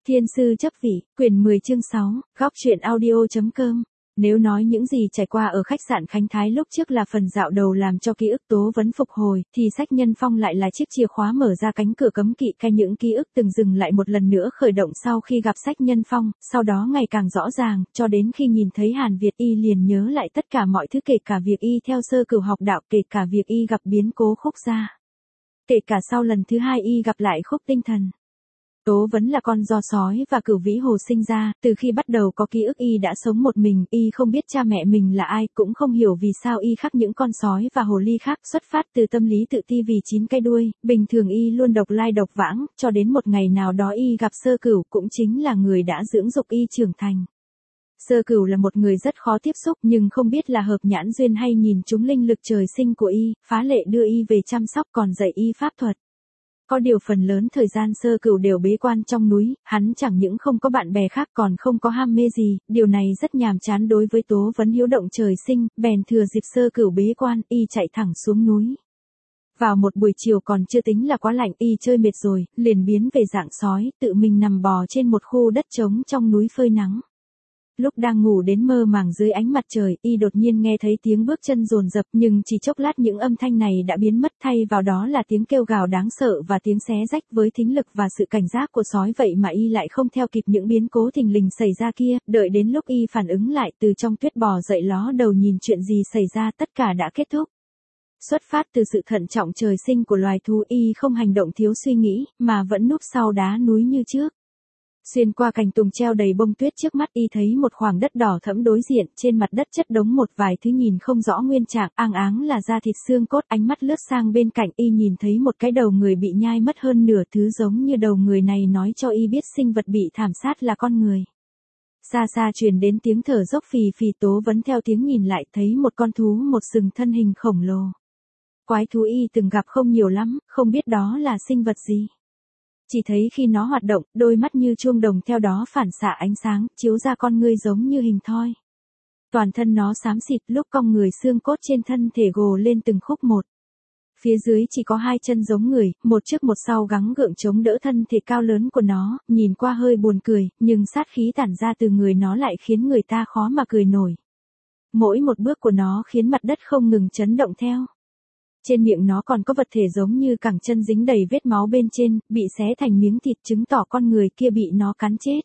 Thiên sư chấp vị, quyển 10 chương 6, góc truyện audio.com. Nếu nói những gì trải qua ở khách sạn Khánh Thái lúc trước là phần dạo đầu làm cho ký ức Tố Vấn phục hồi, thì sách Nhân Phong lại là chiếc chìa khóa mở ra cánh cửa cấm kỵ cai những ký ức từng dừng lại một lần nữa khởi động sau khi gặp sách Nhân Phong, sau đó ngày càng rõ ràng, cho đến khi nhìn thấy Hàn Việt Y liền nhớ lại tất cả mọi thứ, kể cả việc y theo Sơ Cửu học đạo, kể cả việc y gặp biến cố Khúc Gia, kể cả sau lần thứ hai y gặp lại Khúc Tinh Thần. Tố Vấn là con do sói và Cửu Vĩ Hồ sinh ra, từ khi bắt đầu có ký ức y đã sống một mình, y không biết cha mẹ mình là ai, cũng không hiểu vì sao y khác những con sói và hồ ly khác, xuất phát từ tâm lý tự ti vì 9 cái đuôi, bình thường y luôn độc lai độc vãng, cho đến một ngày nào đó y gặp Sơ Cửu, cũng chính là người đã dưỡng dục y trưởng thành. Sơ Cửu là một người rất khó tiếp xúc, nhưng không biết là hợp nhãn duyên hay nhìn trúng linh lực trời sinh của y, phá lệ đưa y về chăm sóc còn dạy y pháp thuật. Có điều phần lớn thời gian Sơ Cửu đều bế quan trong núi, hắn chẳng những không có bạn bè khác còn không có ham mê gì, điều này rất nhàm chán đối với Tố Vấn hiếu động trời sinh, bèn thừa dịp Sơ Cửu bế quan, y chạy thẳng xuống núi. Vào một buổi chiều còn chưa tính là quá lạnh, y chơi mệt rồi, liền biến về dạng sói, tự mình nằm bò trên một khu đất trống trong núi phơi nắng. Lúc đang ngủ đến mơ màng dưới ánh mặt trời, y đột nhiên nghe thấy tiếng bước chân dồn dập, nhưng chỉ chốc lát những âm thanh này đã biến mất, thay vào đó là tiếng kêu gào đáng sợ và tiếng xé rách. Với thính lực và sự cảnh giác của sói vậy mà y lại không theo kịp những biến cố thình lình xảy ra kia, đợi đến lúc y phản ứng lại, từ trong tuyết bò dậy ló đầu nhìn chuyện gì xảy ra, tất cả đã kết thúc. Xuất phát từ sự thận trọng trời sinh của loài thú, y không hành động thiếu suy nghĩ, mà vẫn núp sau đá núi như trước. Xuyên qua cành tùng treo đầy bông tuyết trước mắt, y thấy một khoảng đất đỏ thẫm đối diện, trên mặt đất chất đống một vài thứ nhìn không rõ nguyên trạng, áng áng là da thịt xương cốt. Ánh mắt lướt sang bên cạnh, y nhìn thấy một cái đầu người bị nhai mất hơn nửa, thứ giống như đầu người này nói cho y biết sinh vật bị thảm sát là con người. Xa xa truyền đến tiếng thở dốc phì phì, Tố Vấn theo tiếng nhìn lại, thấy một con thú một sừng thân hình khổng lồ. Quái thú y từng gặp không nhiều lắm, không biết đó là sinh vật gì. Chỉ thấy khi nó hoạt động, đôi mắt như chuông đồng theo đó phản xạ ánh sáng, chiếu ra con ngươi giống như hình thoi. Toàn thân nó xám xịt, lúc cong người xương cốt trên thân thể gồ lên từng khúc một. Phía dưới chỉ có hai chân giống người, một trước một sau gắng gượng chống đỡ thân thể cao lớn của nó, nhìn qua hơi buồn cười, nhưng sát khí tản ra từ người nó lại khiến người ta khó mà cười nổi. Mỗi một bước của nó khiến mặt đất không ngừng chấn động theo. Trên miệng nó còn có vật thể giống như cẳng chân dính đầy vết máu bên trên, bị xé thành miếng thịt, chứng tỏ con người kia bị nó cắn chết.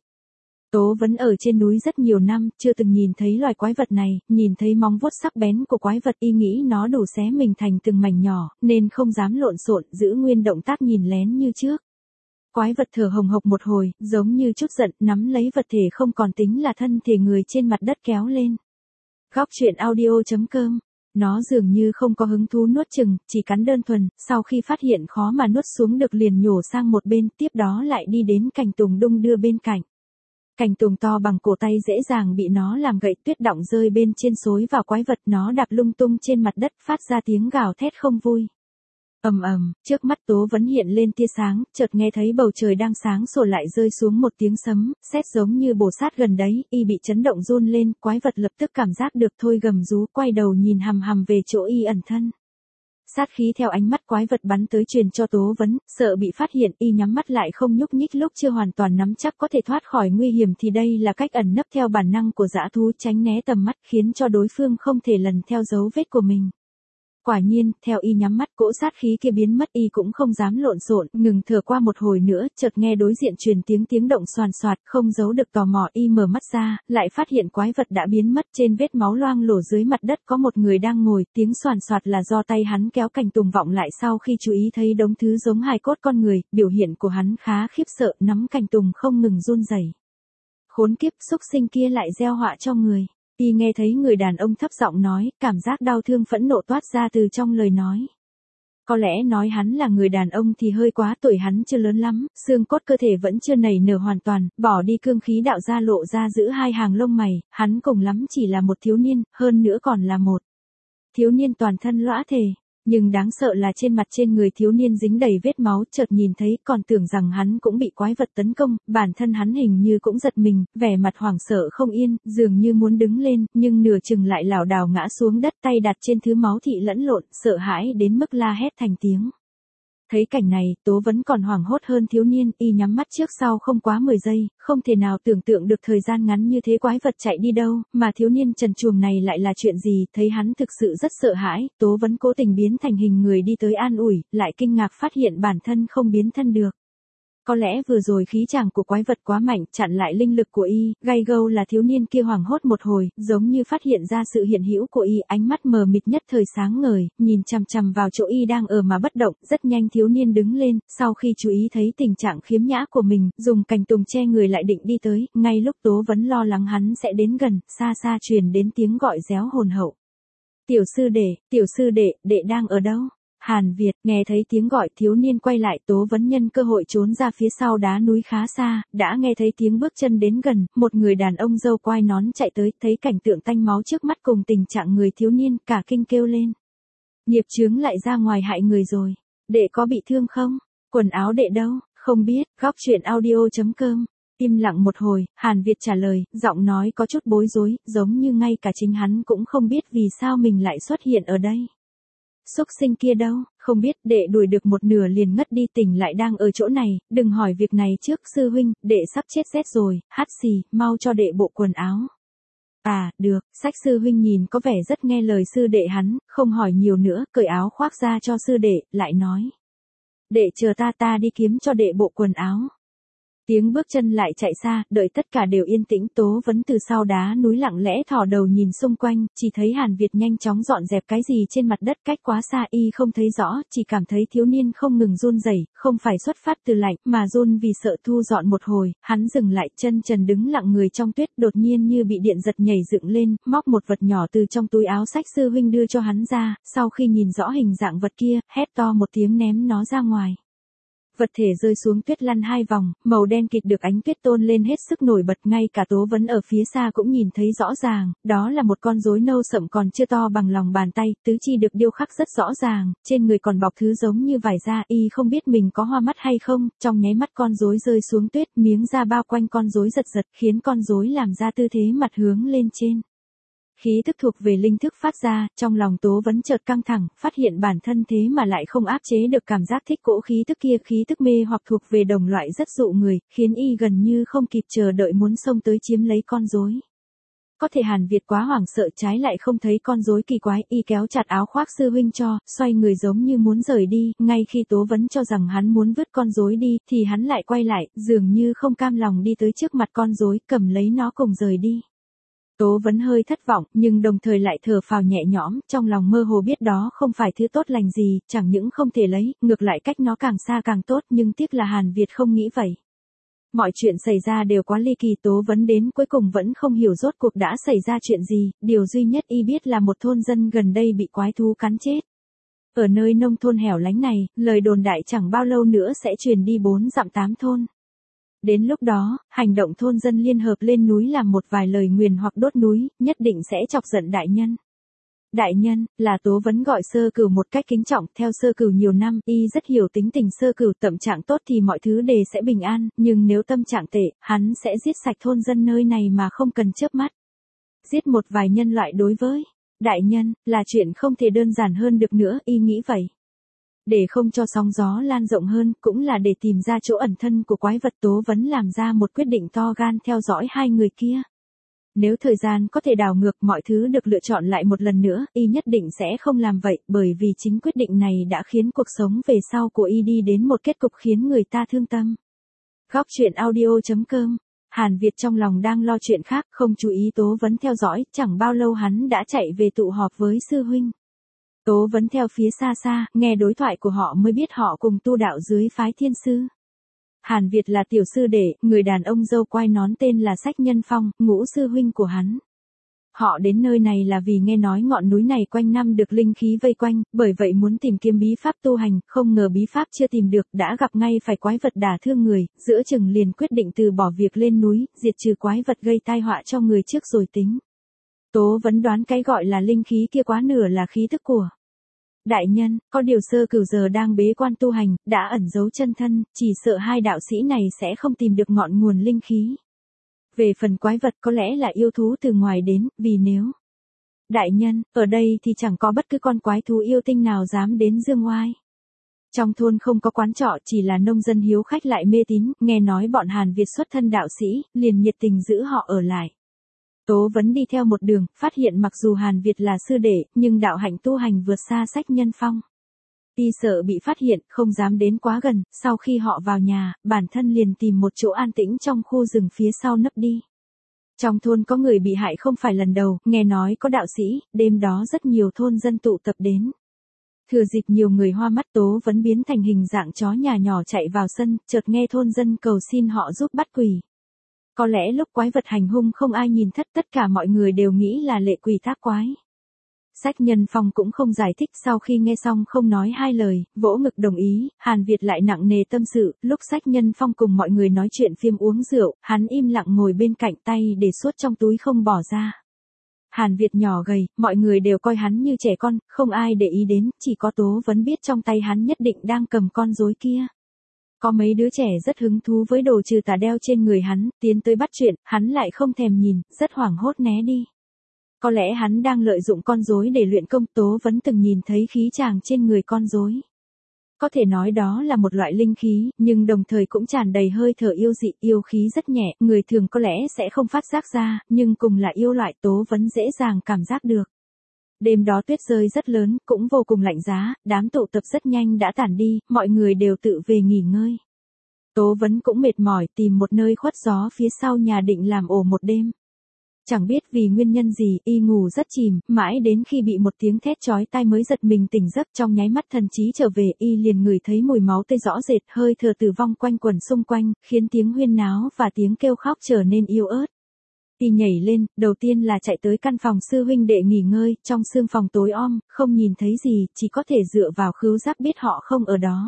Tố Vấn ở trên núi rất nhiều năm, chưa từng nhìn thấy loài quái vật này, nhìn thấy móng vuốt sắc bén của quái vật y nghĩ nó đủ xé mình thành từng mảnh nhỏ, nên không dám lộn xộn, giữ nguyên động tác nhìn lén như trước. Quái vật thở hồng hộc một hồi, giống như chút giận, nắm lấy vật thể không còn tính là thân thể người trên mặt đất kéo lên. Góc truyện audio.com. Nó dường như không có hứng thú nuốt chừng, chỉ cắn đơn thuần, sau khi phát hiện khó mà nuốt xuống được liền nhổ sang một bên, tiếp đó lại đi đến cành tùng đung đưa bên cạnh. Cành tùng to bằng cổ tay dễ dàng bị nó làm gậy, tuyết đọng rơi bên trên xối vào quái vật, nó đạp lung tung trên mặt đất, phát ra tiếng gào thét không vui. Ầm ầm, trước mắt Tố Vấn hiện lên tia sáng, chợt nghe thấy bầu trời đang sáng sủa lại rơi xuống một tiếng sấm, sét giống như bổ sát gần đấy, y bị chấn động run lên, quái vật lập tức cảm giác được thôi gầm rú, quay đầu nhìn hằm hằm về chỗ y ẩn thân. Sát khí theo ánh mắt quái vật bắn tới truyền cho Tố Vấn, sợ bị phát hiện, y nhắm mắt lại không nhúc nhích, lúc chưa hoàn toàn nắm chắc có thể thoát khỏi nguy hiểm thì đây là cách ẩn nấp theo bản năng của dã thú, tránh né tầm mắt, khiến cho đối phương không thể lần theo dấu vết của mình. Quả nhiên, theo y nhắm mắt, cỗ sát khí kia biến mất, y cũng không dám lộn xộn, ngừng thở qua một hồi nữa, chợt nghe đối diện truyền tiếng động xoàn xoạt, không giấu được tò mò, y mở mắt ra, lại phát hiện quái vật đã biến mất, trên vết máu loang lổ dưới mặt đất có một người đang ngồi, tiếng xoàn xoạt là do tay hắn kéo cành tùng vọng lại. Sau khi chú ý thấy đống thứ giống hài cốt con người, biểu hiện của hắn khá khiếp sợ, nắm cành tùng không ngừng run rẩy. Khốn kiếp, xúc sinh kia lại gieo họa cho người. Y nghe thấy người đàn ông thấp giọng nói, cảm giác đau thương phẫn nộ toát ra từ trong lời nói. Có lẽ nói hắn là người đàn ông thì hơi quá, tuổi hắn chưa lớn lắm, xương cốt cơ thể vẫn chưa nảy nở hoàn toàn, bỏ đi cương khí đạo ra lộ ra giữ hai hàng lông mày, hắn cùng lắm chỉ là một thiếu niên, hơn nữa còn là một thiếu niên toàn thân lõa thể. Nhưng đáng sợ là trên mặt trên người thiếu niên dính đầy vết máu, chợt nhìn thấy còn tưởng rằng hắn cũng bị quái vật tấn công, bản thân hắn hình như cũng giật mình, vẻ mặt hoảng sợ không yên, dường như muốn đứng lên, nhưng nửa chừng lại lảo đảo ngã xuống đất, tay đặt trên thứ máu thịt lẫn lộn, sợ hãi đến mức la hét thành tiếng. Thấy cảnh này, Tố vẫn còn hoảng hốt hơn thiếu niên, y nhắm mắt trước sau không quá 10 giây, không thể nào tưởng tượng được thời gian ngắn như thế quái vật chạy đi đâu, mà thiếu niên trần truồng này lại là chuyện gì, thấy hắn thực sự rất sợ hãi, Tố vẫn cố tình biến thành hình người đi tới an ủi, lại kinh ngạc phát hiện bản thân không biến thân được. Có lẽ vừa rồi khí chàng của quái vật quá mạnh, chặn lại linh lực của y, gay gâu là thiếu niên kia hoảng hốt một hồi, giống như phát hiện ra sự hiện hữu của y, ánh mắt mờ mịt nhất thời sáng ngời, nhìn chằm chằm vào chỗ y đang ở mà bất động, rất nhanh thiếu niên đứng lên, sau khi chú ý thấy tình trạng khiếm nhã của mình, dùng cành tùng che người lại định đi tới, ngay lúc Tố vẫn lo lắng hắn sẽ đến gần, xa xa truyền đến tiếng gọi réo hồn hậu. Tiểu sư đệ, đệ đang ở đâu? Hàn Việt, nghe thấy tiếng gọi thiếu niên quay lại Tố vẫn nhân cơ hội trốn ra phía sau đá núi khá xa, đã nghe thấy tiếng bước chân đến gần, một người đàn ông râu quai nón chạy tới, thấy cảnh tượng tanh máu trước mắt cùng tình trạng người thiếu niên, cả kinh kêu lên. Nghiệp chướng lại ra ngoài hại người rồi, đệ có bị thương không? Quần áo đệ đâu? Không biết, góc chuyện audio.com. Im lặng một hồi, Hàn Việt trả lời, giọng nói có chút bối rối, giống như ngay cả chính hắn cũng không biết vì sao mình lại xuất hiện ở đây. Xúc sinh kia đâu, không biết, đệ đuổi được một nửa liền ngất đi, tỉnh lại đang ở chỗ này, đừng hỏi việc này trước, sư huynh, đệ sắp chết rét rồi, hắt xì, mau cho đệ bộ quần áo. À, được, sách sư huynh nhìn có vẻ rất nghe lời sư đệ hắn, không hỏi nhiều nữa, cởi áo khoác ra cho sư đệ, lại nói. Đệ chờ ta đi kiếm cho đệ bộ quần áo. Tiếng bước chân lại chạy xa, đợi tất cả đều yên tĩnh Tố vẫn từ sau đá núi lặng lẽ thò đầu nhìn xung quanh, chỉ thấy Hàn Việt nhanh chóng dọn dẹp cái gì trên mặt đất cách quá xa y không thấy rõ, chỉ cảm thấy thiếu niên không ngừng run rẩy, không phải xuất phát từ lạnh, mà run vì sợ thu dọn một hồi, hắn dừng lại chân trần đứng lặng người trong tuyết đột nhiên như bị điện giật nhảy dựng lên, móc một vật nhỏ từ trong túi áo sách sư huynh đưa cho hắn ra, sau khi nhìn rõ hình dạng vật kia, hét to một tiếng ném nó ra ngoài. Vật thể rơi xuống tuyết lăn 2 vòng, màu đen kịt được ánh tuyết tôn lên hết sức nổi bật, ngay cả Tố vấn ở phía xa cũng nhìn thấy rõ ràng, đó là một con rối nâu sậm còn chưa to bằng lòng bàn tay, tứ chi được điêu khắc rất rõ ràng, trên người còn bọc thứ giống như vải da, y không biết mình có hoa mắt hay không, trong nháy mắt con rối rơi xuống tuyết, miếng da bao quanh con rối giật giật, khiến con rối làm ra tư thế mặt hướng lên trên. Khí thức thuộc về linh thức phát ra, trong lòng Tố vấn chợt căng thẳng, phát hiện bản thân thế mà lại không áp chế được cảm giác thích cỗ khí thức kia, khí thức mê hoặc thuộc về đồng loại rất dụ người, khiến y gần như không kịp chờ đợi muốn xông tới chiếm lấy con rối. Có thể Hàn Việt quá hoảng sợ trái lại không thấy con rối kỳ quái, y kéo chặt áo khoác sư huynh cho, xoay người giống như muốn rời đi, ngay khi Tố vấn cho rằng hắn muốn vứt con rối đi, thì hắn lại quay lại, dường như không cam lòng đi tới trước mặt con rối, cầm lấy nó cùng rời đi. Tố vẫn hơi thất vọng, nhưng đồng thời lại thở phào nhẹ nhõm, trong lòng mơ hồ biết đó không phải thứ tốt lành gì, chẳng những không thể lấy, ngược lại cách nó càng xa càng tốt, nhưng tiếc là Hàn Việt không nghĩ vậy. Mọi chuyện xảy ra đều quá ly kỳ, Tố vấn đến cuối cùng vẫn không hiểu rốt cuộc đã xảy ra chuyện gì, điều duy nhất y biết là một thôn dân gần đây bị quái thú cắn chết. Ở nơi nông thôn hẻo lánh này, lời đồn đại chẳng bao lâu nữa sẽ truyền đi 4 dặm 8 thôn. Đến lúc đó, hành động thôn dân liên hợp lên núi làm một vài lời nguyền hoặc đốt núi, nhất định sẽ chọc giận đại nhân. Đại nhân, là Tố vấn gọi Sơ Cửu một cách kính trọng, theo Sơ Cửu nhiều năm, y rất hiểu tính tình Sơ Cửu, tâm trạng tốt thì mọi thứ đều sẽ bình an, nhưng nếu tâm trạng tệ, hắn sẽ giết sạch thôn dân nơi này mà không cần chớp mắt. Giết một vài nhân loại đối với đại nhân, là chuyện không thể đơn giản hơn được nữa, y nghĩ vậy. Để không cho sóng gió lan rộng hơn, cũng là để tìm ra chỗ ẩn thân của quái vật, Tố vấn làm ra một quyết định to gan theo dõi hai người kia. Nếu thời gian có thể đảo ngược mọi thứ được lựa chọn lại một lần nữa, y nhất định sẽ không làm vậy, bởi vì chính quyết định này đã khiến cuộc sống về sau của y đi đến một kết cục khiến người ta thương tâm. Góc chuyện audio.com. Hàn Việt trong lòng đang lo chuyện khác, không chú ý Tố vấn theo dõi, chẳng bao lâu hắn đã chạy về tụ họp với sư huynh. Tố vấn theo phía xa xa, nghe đối thoại của họ mới biết họ cùng tu đạo dưới phái Thiên Sư. Hàn Việt là tiểu sư đệ, người đàn ông râu quai nón tên là Sách Nhân Phong, ngũ sư huynh của hắn. Họ đến nơi này là vì nghe nói ngọn núi này quanh năm được linh khí vây quanh, bởi vậy muốn tìm kiếm bí pháp tu hành, không ngờ bí pháp chưa tìm được, đã gặp ngay phải quái vật đả thương người, giữa chừng liền quyết định từ bỏ việc lên núi, diệt trừ quái vật gây tai họa cho người trước rồi tính. Tố vấn đoán cái gọi là linh khí kia quá nửa là khí thức của đại nhân, có điều Sơ Cửu giờ đang bế quan tu hành, đã ẩn giấu chân thân, chỉ sợ hai đạo sĩ này sẽ không tìm được ngọn nguồn linh khí. Về phần quái vật có lẽ là yêu thú từ ngoài đến, vì nếu đại nhân, ở đây thì chẳng có bất cứ con quái thú yêu tinh nào dám đến dương oai. Trong thôn không có quán trọ, chỉ là nông dân hiếu khách lại mê tín, nghe nói bọn Hàn Việt xuất thân đạo sĩ, liền nhiệt tình giữ họ ở lại. Tố Vấn đi theo một đường, phát hiện mặc dù Hàn Việt là sư đệ, nhưng đạo hạnh tu hành vượt xa Sách Nhân Phong. Y sợ bị phát hiện, không dám đến quá gần, sau khi họ vào nhà, bản thân liền tìm một chỗ an tĩnh trong khu rừng phía sau nấp đi. Trong thôn có người bị hại không phải lần đầu, nghe nói có đạo sĩ, đêm đó rất nhiều thôn dân tụ tập đến. Thừa dịp nhiều người hoa mắt, Tố Vấn biến thành hình dạng chó nhà nhỏ chạy vào sân, chợt nghe thôn dân cầu xin họ giúp bắt quỷ. Có lẽ lúc quái vật hành hung không ai nhìn thất, tất cả mọi người đều nghĩ là lệ quỷ thác quái. Sách Nhân Phong cũng không giải thích, sau khi nghe xong không nói hai lời, vỗ ngực đồng ý. Hàn Việt lại nặng nề tâm sự, lúc Sách Nhân Phong cùng mọi người nói chuyện phiếm uống rượu, hắn im lặng ngồi bên cạnh, tay để suốt trong túi không bỏ ra. Hàn Việt nhỏ gầy, mọi người đều coi hắn như trẻ con, không ai để ý đến, chỉ có Tố Vấn biết trong tay hắn nhất định đang cầm con rối kia. Có mấy đứa trẻ rất hứng thú với đồ trừ tà đeo trên người hắn, tiến tới bắt chuyện, hắn lại không thèm nhìn, rất hoảng hốt né đi. Có lẽ hắn đang lợi dụng con rối để luyện công. Tố Vấn từng nhìn thấy khí chàng trên người con rối. Có thể nói đó là một loại linh khí, nhưng đồng thời cũng tràn đầy hơi thở yêu dị, yêu khí rất nhẹ, người thường có lẽ sẽ không phát giác ra, nhưng cùng là yêu loại, Tố Vấn dễ dàng cảm giác được. Đêm đó tuyết rơi rất lớn, cũng vô cùng lạnh giá, đám tụ tập rất nhanh đã tản đi, mọi người đều tự về nghỉ ngơi. Tố Vấn cũng mệt mỏi, tìm một nơi khuất gió phía sau nhà định làm ổ một đêm. Chẳng biết vì nguyên nhân gì, y ngủ rất chìm, mãi đến khi bị một tiếng thét chói tai mới giật mình tỉnh giấc, trong nháy mắt thần trí trở về, y liền ngửi thấy mùi máu tươi rõ rệt, hơi thở tử vong quanh quẩn xung quanh, khiến tiếng huyên náo và tiếng kêu khóc trở nên yếu ớt. Y nhảy lên, đầu tiên là chạy tới căn phòng sư huynh đệ nghỉ ngơi, trong sương phòng tối om, không nhìn thấy gì, chỉ có thể dựa vào khứu giác biết họ không ở đó.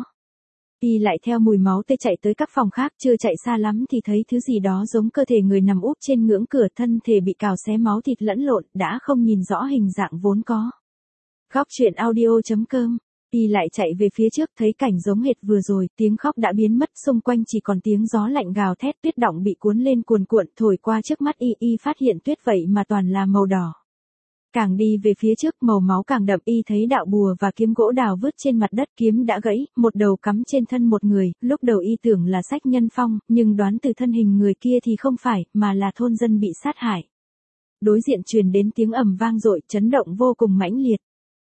Y lại theo mùi máu tươi chạy tới các phòng khác, chưa chạy xa lắm thì thấy thứ gì đó giống cơ thể người nằm úp trên ngưỡng cửa, thân thể bị cào xé máu thịt lẫn lộn, đã không nhìn rõ hình dạng vốn có. Góc truyện audio.com. Y lại chạy về phía trước, thấy cảnh giống hệt vừa rồi, tiếng khóc đã biến mất, xung quanh chỉ còn tiếng gió lạnh gào thét, tuyết đọng bị cuốn lên cuồn cuộn thổi qua trước mắt y phát hiện tuyết vậy mà toàn là màu đỏ. Càng đi về phía trước, màu máu càng đậm, y thấy đạo bùa và kiếm gỗ đào vứt trên mặt đất, kiếm đã gãy, một đầu cắm trên thân một người, lúc đầu y tưởng là Sách Nhân Phong, nhưng đoán từ thân hình người kia thì không phải, mà là thôn dân bị sát hại. Đối diện truyền đến tiếng ầm vang dội, chấn động vô cùng mãnh liệt.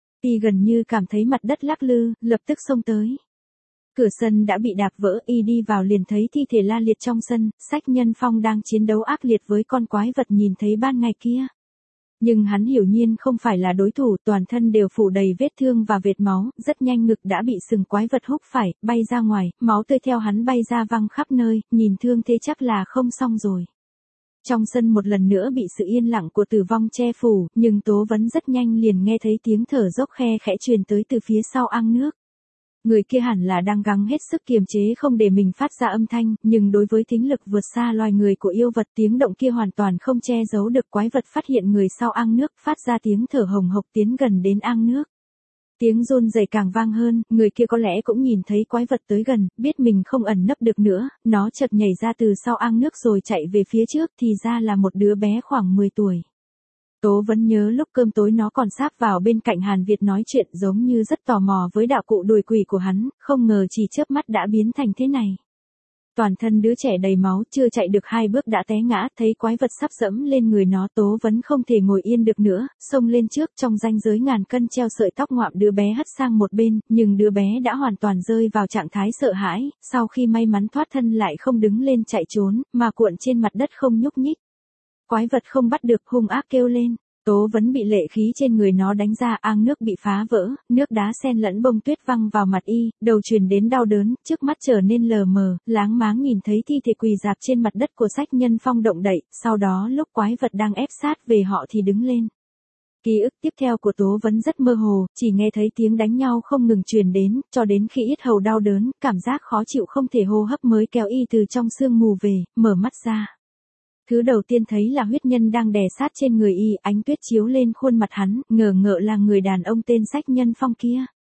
Y gần như cảm thấy mặt đất lắc lư, lập tức xông tới. Cửa sân đã bị đạp vỡ, y đi vào liền thấy thi thể la liệt trong sân, Sách Nhân Phong đang chiến đấu ác liệt với con quái vật nhìn thấy ban ngày kia. Nhưng hắn hiển nhiên không phải là đối thủ, toàn thân đều phủ đầy vết thương và vệt máu, rất nhanh ngực đã bị sừng quái vật húc phải, bay ra ngoài, máu tươi theo hắn bay ra văng khắp nơi, nhìn thương thế chắc là không xong rồi. Trong sân một lần nữa bị sự yên lặng của tử vong che phủ, nhưng Tố Vấn rất nhanh liền nghe thấy tiếng thở dốc khe khẽ truyền tới từ phía sau ăng nước. Người kia hẳn là đang gắng hết sức kiềm chế không để mình phát ra âm thanh, nhưng đối với thính lực vượt xa loài người của yêu vật, tiếng động kia hoàn toàn không che giấu được. Quái vật phát hiện người sau ăng nước, phát ra tiếng thở hồng hộc tiến gần đến ăng nước. Tiếng run rẩy càng vang hơn, người kia có lẽ cũng nhìn thấy quái vật tới gần, biết mình không ẩn nấp được nữa, nó chợt nhảy ra từ sau ăng nước rồi chạy về phía trước, thì ra là một đứa bé khoảng 10 tuổi. Tố Vấn nhớ lúc cơm tối nó còn sáp vào bên cạnh Hàn Việt nói chuyện, giống như rất tò mò với đạo cụ đùi quỷ của hắn, không ngờ chỉ chớp mắt đã biến thành thế này. Toàn thân đứa trẻ đầy máu, chưa chạy được 2 bước đã té ngã, thấy quái vật sắp dẫm lên người nó, Tố Vấn không thể ngồi yên được nữa, xông lên trước, trong ranh giới ngàn cân treo sợi tóc ngoạm đứa bé hất sang một bên, nhưng đứa bé đã hoàn toàn rơi vào trạng thái sợ hãi, sau khi may mắn thoát thân lại không đứng lên chạy trốn, mà cuộn trên mặt đất không nhúc nhích. Quái vật không bắt được, hung ác kêu lên. Tố Vấn bị lệ khí trên người nó đánh ra, ang nước bị phá vỡ, nước đá xen lẫn bông tuyết văng vào mặt y, đầu truyền đến đau đớn, trước mắt trở nên lờ mờ, láng máng nhìn thấy thi thể quỳ rạp trên mặt đất của Sách Nhân Phong động đậy, sau đó lúc quái vật đang ép sát về họ thì đứng lên. Ký ức tiếp theo của Tố Vấn rất mơ hồ, chỉ nghe thấy tiếng đánh nhau không ngừng truyền đến, cho đến khi yết hầu đau đớn, cảm giác khó chịu không thể hô hấp mới kéo y từ trong sương mù về, mở mắt ra. Thứ đầu tiên thấy là huyết nhân đang đè sát trên người y, ánh tuyết chiếu lên khuôn mặt hắn, ngờ ngợ là người đàn ông tên Sách Nhân Phong kia.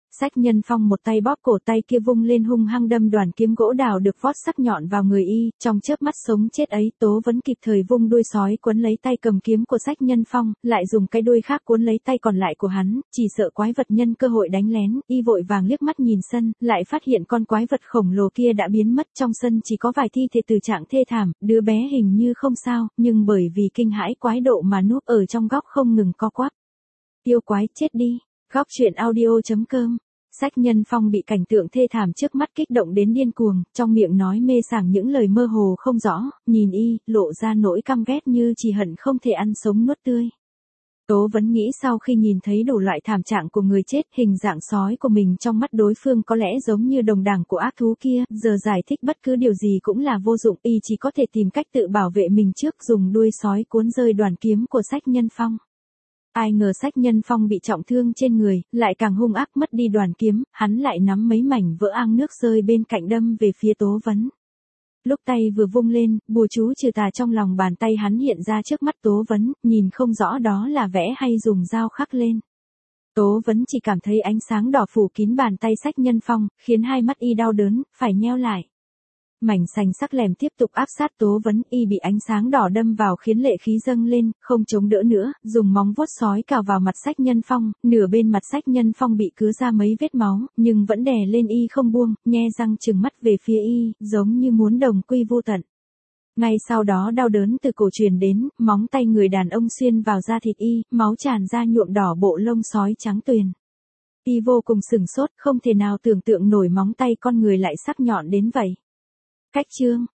Sách Nhân Phong một tay bóp cổ, tay kia vung lên hung hăng đâm đoàn kiếm gỗ đào được vót sắc nhọn vào người y, trong chớp mắt sống chết ấy, Tố Vấn kịp thời vung đuôi sói quấn lấy tay cầm kiếm của Sách Nhân Phong, lại dùng cái đuôi khác cuốn lấy tay còn lại của hắn, chỉ sợ quái vật nhân cơ hội đánh lén, y vội vàng liếc mắt nhìn sân, lại phát hiện con quái vật khổng lồ kia đã biến mất, trong sân chỉ có vài thi thể từ trạng thê thảm, đứa bé hình như không sao, nhưng bởi vì kinh hãi quái độ mà núp ở trong góc không ngừng co quắp. Tiêu quái chết đi. Góc truyện audio.com. Sách Nhân Phong bị cảnh tượng thê thảm trước mắt kích động đến điên cuồng, trong miệng nói mê sảng những lời mơ hồ không rõ, nhìn y, lộ ra nỗi căm ghét như chỉ hận không thể ăn sống nuốt tươi. Tố Vấn nghĩ sau khi nhìn thấy đủ loại thảm trạng của người chết, hình dạng sói của mình trong mắt đối phương có lẽ giống như đồng đảng của ác thú kia, giờ giải thích bất cứ điều gì cũng là vô dụng, y chỉ có thể tìm cách tự bảo vệ mình trước, dùng đuôi sói cuốn rơi đoàn kiếm của Sách Nhân Phong. Ai ngờ Sách Nhân Phong bị trọng thương trên người, lại càng hung ác, mất đi đoàn kiếm, hắn lại nắm mấy mảnh vỡ ang nước rơi bên cạnh đâm về phía Tố Vấn. Lúc tay vừa vung lên, bùa chú trừ tà trong lòng bàn tay hắn hiện ra trước mắt Tố Vấn, nhìn không rõ đó là vẽ hay dùng dao khắc lên. Tố Vấn chỉ cảm thấy ánh sáng đỏ phủ kín bàn tay Sách Nhân Phong, khiến hai mắt y đau đớn, phải nheo lại. Mảnh sành sắc lẻm tiếp tục áp sát Tố Vấn, y bị ánh sáng đỏ đâm vào khiến lệ khí dâng lên, không chống đỡ nữa, dùng móng vuốt sói cào vào mặt Sách Nhân Phong, nửa bên mặt Sách Nhân Phong bị cứa ra mấy vết máu, nhưng vẫn đè lên y không buông, nhe răng trừng mắt về phía y, giống như muốn đồng quy vô tận. Ngay sau đó đau đớn từ cổ truyền đến, móng tay người đàn ông xuyên vào da thịt y, máu tràn ra nhuộm đỏ bộ lông sói trắng tuyền. Y vô cùng sửng sốt, không thể nào tưởng tượng nổi móng tay con người lại sắc nhọn đến vậy. Cách chương